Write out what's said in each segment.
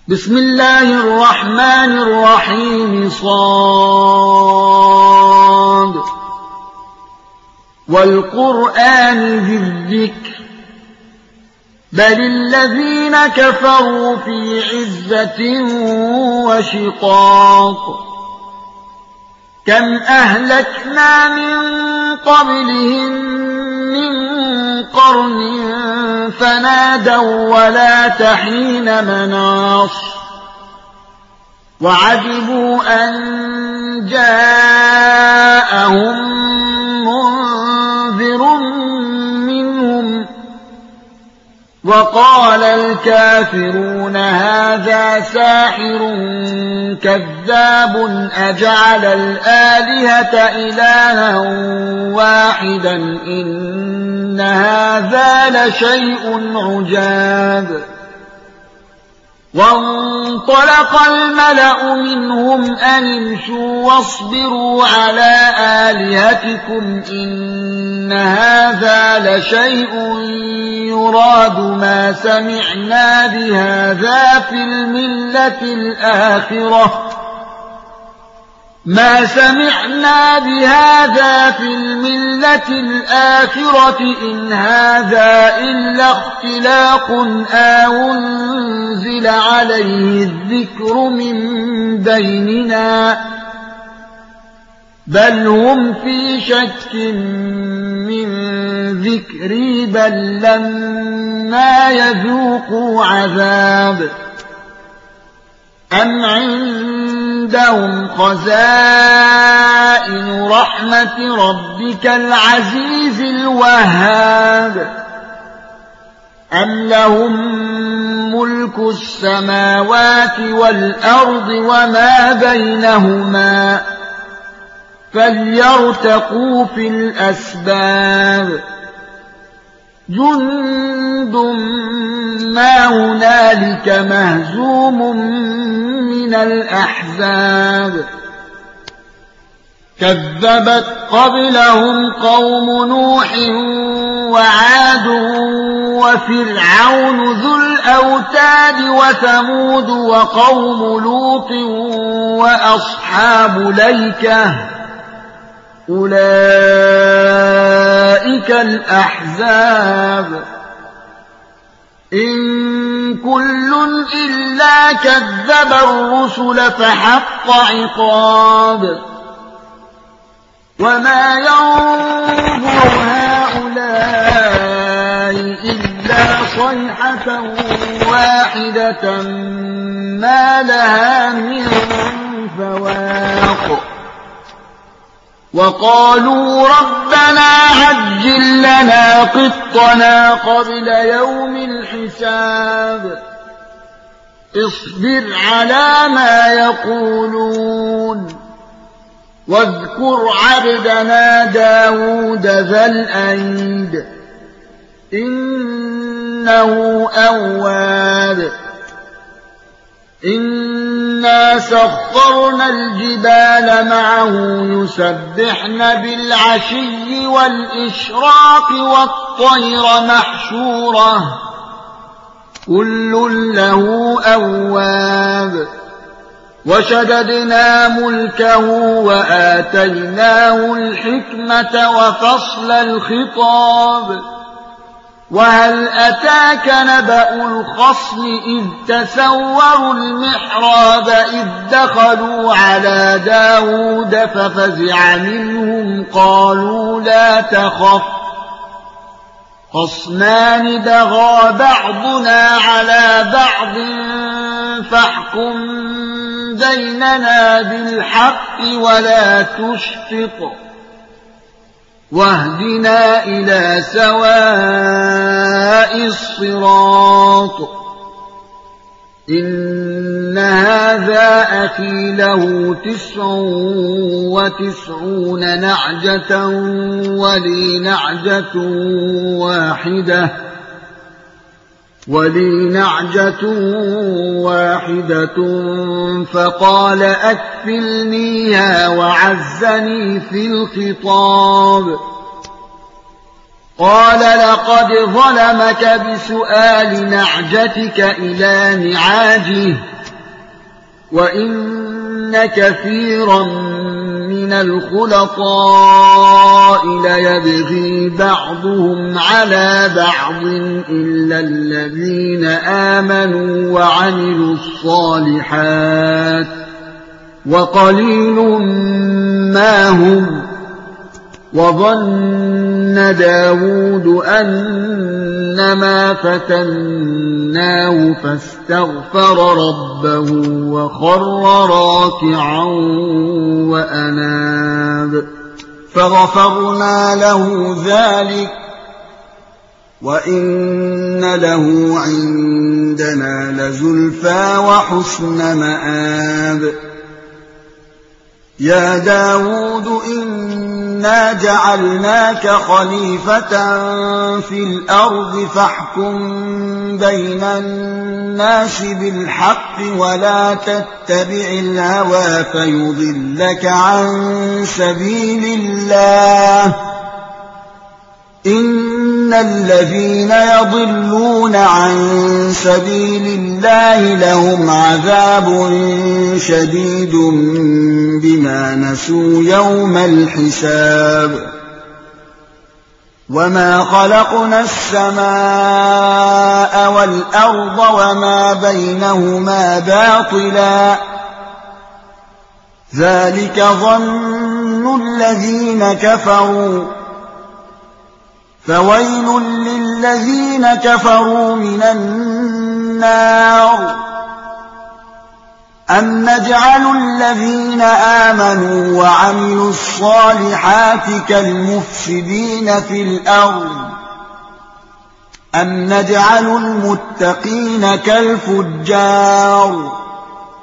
بسم الله الرحمن الرحيم صاد والقرآن ذي الذكر بل الذين كفروا في عزة وشقاق كم أهلكنا من قبلهم من قرن فنادوا ولا تحين مناص وعجبوا أن جاءهم منذر منهم وقال الكافرون هذا ساحر كذاب أجعل الآلهة إلها واحدا إن هذا لشيء عجاب وانطلق الملأ منهم أن امشوا واصبروا على آلهتكم إن هذا لشيء يراد ما سمعنا بهذا في الملة الآخرة إن هذا إلا اختلاق أنزل عليه الذكر من بيننا بل هم في شك من ذكري بل لما يذوقوا عذاب أم عندهم خزائن رحمة ربك العزيز الوهاب أم لهم ملك السماوات والأرض وما بينهما فليرتقوا في الأسباب جند ما هنالك مهزوم من الأحزاب كذبت قبلهم قوم نوح وعاد وفرعون ذو الأوتاد وثمود وقوم لوط وأصحاب الأيكة أولئك الأحزاب إن كل إلا كذب الرسل فحق عقاب وما ينظر هؤلاء إلا صيحة واحدة ما لها من فواق وقالوا ربنا عجل لنا قطنا قبل يوم الحساب اصبر على ما يقولون واذكر عبدنا داود ذا الأيد إنه أواب إنا سخرنا الجبال معه يسبحن بالعشي والإشراق والطير محشورة كل له أواب وشددنا ملكه وآتيناه الحكمة وفصل الخطاب وهل أتاك نبأ الخصم إذ تسوروا المحراب إذ دخلوا على داود ففزع منهم قالوا لا تخف خصمان بغى بعضنا على بعض فاحكم بيننا بالحق ولا تشطط واهدنا إلى سواء الصراط إن هذا أخي له 99 نعجة ولي نعجة واحدة فقال أكفلنيها وعزني في الخطاب قال لقد ظلمك بسؤال نعجتك إلى نعاجه وإن كثيرا من الخلطاء ليبغي بعضهم على بعض إلا الذين آمنوا وعملوا الصالحات وقليل ما هم. وظن داود أنما فتناه فاستغفر ربه وخر راكعا وأناب فغفرنا له ذلك وإن له عندنا لزلفى وحسن مآب. يا داود إنا جعلناك خليفة في الأرض فاحكم بين الناس بالحق ولا تتبع الهوى فيضلك عن سبيل الله. إن الذين يضلون عن سبيل الله لهم عذاب شديد بما نسوا يوم الحساب. وما خلقنا السماء والأرض وما بينهما باطلا ذلك ظن الذين كفروا فويل للذين كفروا من النار. أم نجعل الذين آمنوا وعملوا الصالحات كالمفسدين في الأرض أم نجعل المتقين كالفجار.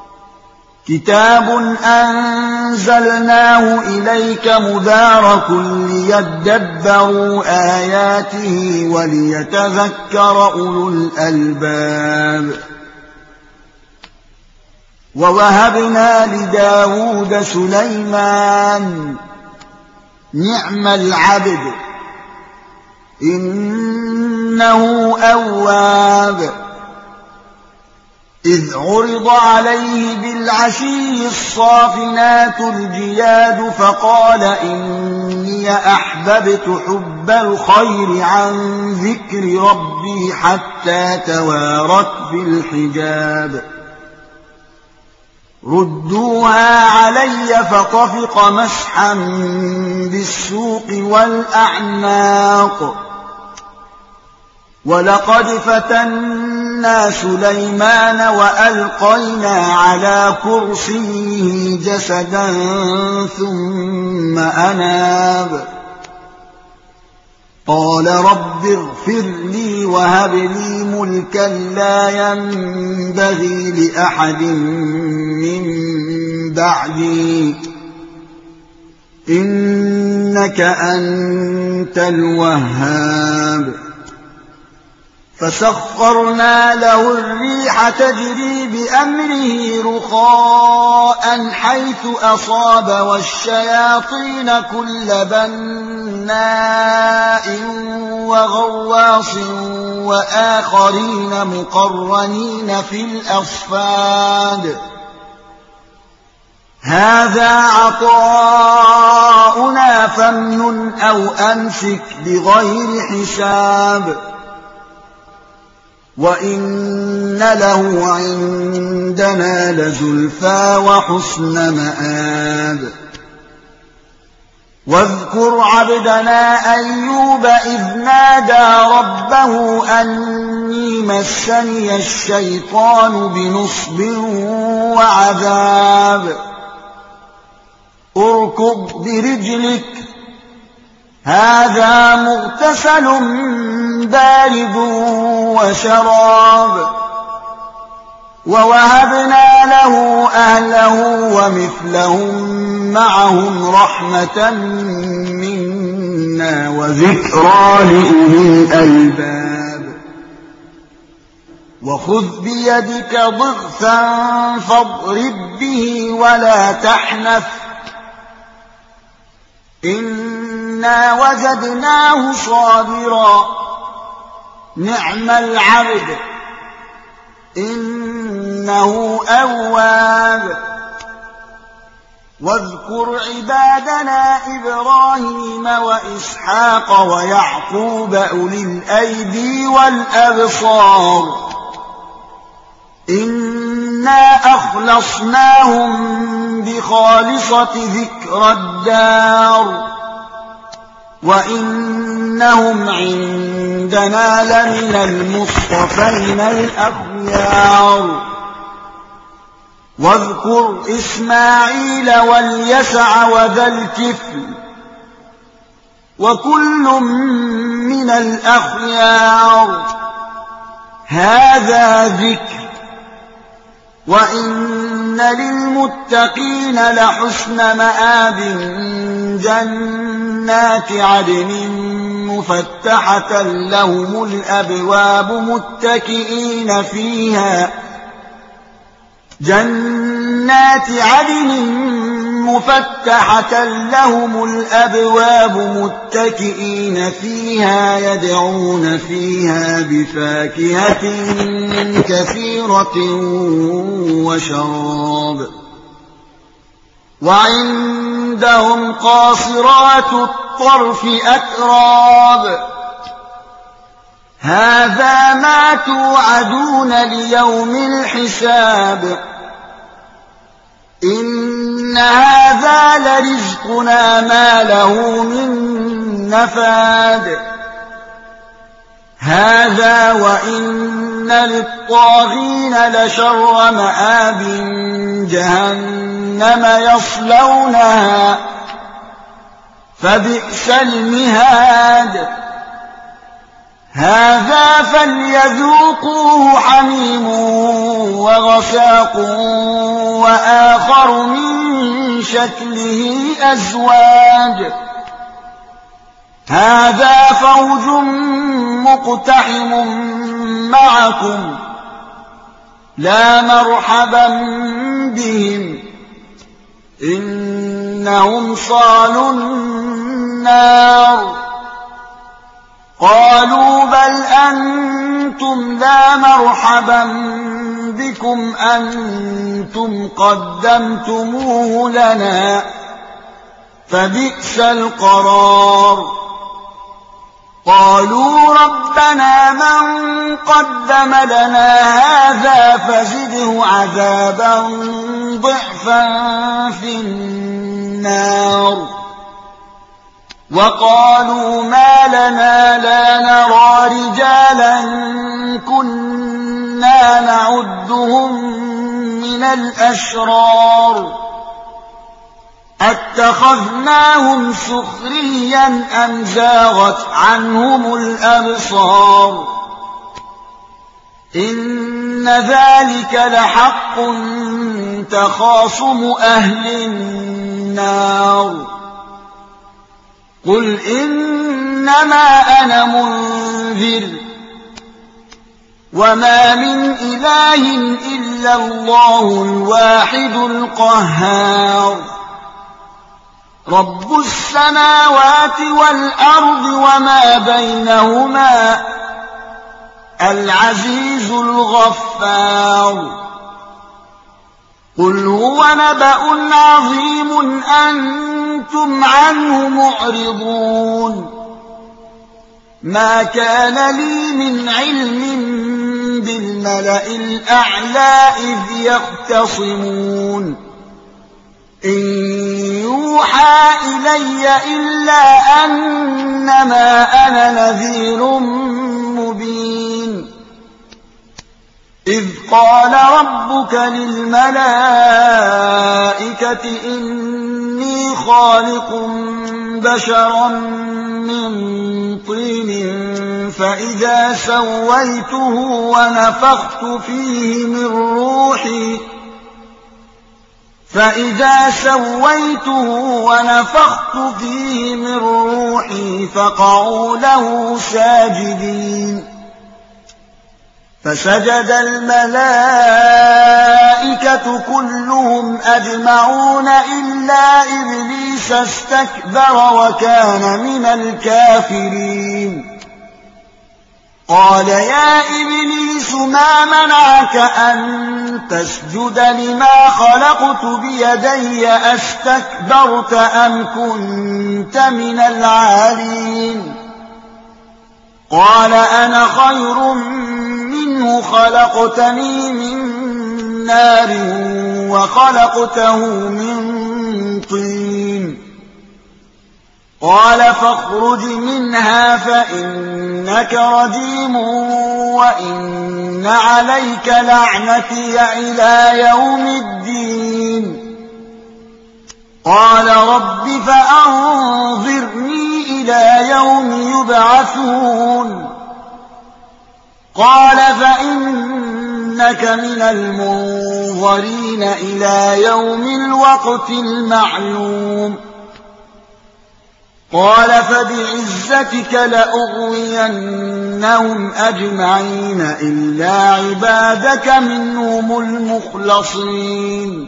كتاب أنزلناه إليك مبارك ليدبروا آياته وليتذكر أولو الألباب. ووهبنا لداود سليمان نعم العبد إنه أواب. إذ عرض عليه بالعشي الصافنات الجياد فقال إني أحببت حب الخير عن ذكر ربي حتى توارت بالحجاب. ردوها علي فطفق مسحا بالسوق والأعناق. ولقد فتنا سليمان وألقينا على كرسيه جسدا ثم أناب. قال رب اغفر لي وهب لي ملكا لا ينبغي لأحد من بعدي إنك أنت الوهاب. فسخرنا له الريح تجري بأمره رخاء حيث أصاب والشياطين كل بناء وغواص وآخرين مقرنين في الأصفاد. هذا عطاؤنا فامنن أو أمسك بغير حساب. وإن له عندنا لزلفى وحسن مآب. واذكر عبدنا أيوب إذ نادى ربه أني مسني الشيطان بنصب وعذاب. اركض برجلك هذا مغتسل بارد وشراب. ووهبنا له أهله ومثلهم معهم رحمة منا وذكرى لأولي الألباب. وخذ بيدك ضغثا فاضرب به ولا تحنث إنا وجدناه صابرا نعم العبد إنه إنه أواب. واذكر عبادنا إبراهيم وإسحاق ويعقوب أولي الأيدي والأبصار إنا أخلصناهم بخالصة ذكر الدار وإنهم عندنا لمن المصطفين الأخيار. واذكر إسماعيل واليسع وذا الكفل وكل من الأخيار هذا ذكر وإن للمتقين لحسن مآب جنات عدن مفتحة لهم الأبواب متكئين فيها جنات عدن مفتحة لهم الأبواب متكئين فيها يدعون فيها بفاكهة كثيرة وشراب. وعندهم قاصرات الطرف أتراب هذا ما توعدون ليوم الحساب إن هذا لرزقنا ما له من نفاد. هذا وإن للطاغين لشر مآب جهنم يصلونها فبئس المهاد. هذا فليذوقوه حميم وغساق وآخر من شكله أزواج هذا فوج مقتحم معكم لا مرحبا بهم إنهم صالوا النار. قالوا بل أنتم لا مرحبا بكم أنتم قدمتموه لنا فبئس القرار. قالوا ربنا من قدم لنا هذا فزده عذابا ضعفا في النار. وقالوا ما لنا لا نرى رجالا كنا نعدهم من الأشرار أتخذناهم سخريا أم زاغت عنهم الأبصار إن ذلك لحق تخاصم أهل النار. قل إنما أنا منذر وما من إله إلا الله الواحد القهار رب السماوات والأرض وما بينهما العزيز الغفار. قل هو نبأ عظيم أنتم عنه معرضون ما كان لي من علم بالملأ الأعلى إذ يختصمون إن يوحى إلي إلا أنما أنا نذير مبين إذ قال ربك للملائكة إني خالق بشرا من طين فإذا سويته ونفخت فيه من روحي فقعوا له ساجدين فسجد الملائكة كلهم أجمعون إلا إبليس استكبر وكان من الكافرين. قال يا إبليس ما منعك أن تسجد لما خلقت بيدي أستكبرت أم كنت من العالين قال أنا خير منه خلقتني من نار وخلقته من طين قال فاخرج منها فإنك رجيم وإن عليك لعنتي إلى يوم الدين قال رب فأنظرني إلى يوم يبعثون قال فإنك من المنظرين إلى يوم الوقت المعلوم قال فبعزتك لأغوينهم أجمعين إلا عبادك منهم المخلصين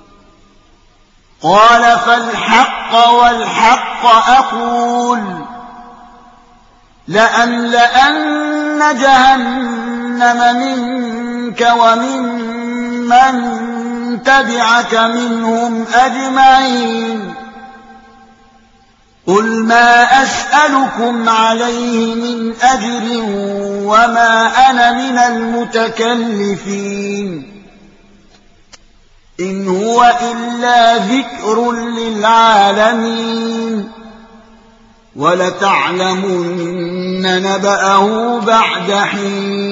قال فالحق والحق أقول لأملأن جهنم منك وممن تبعك منهم أجمعين قل ما أسألكم عليه من أجر وما أنا من المتكلفين إن هو إلا ذكر للعالمين ولتعلمن نبأه بعد حين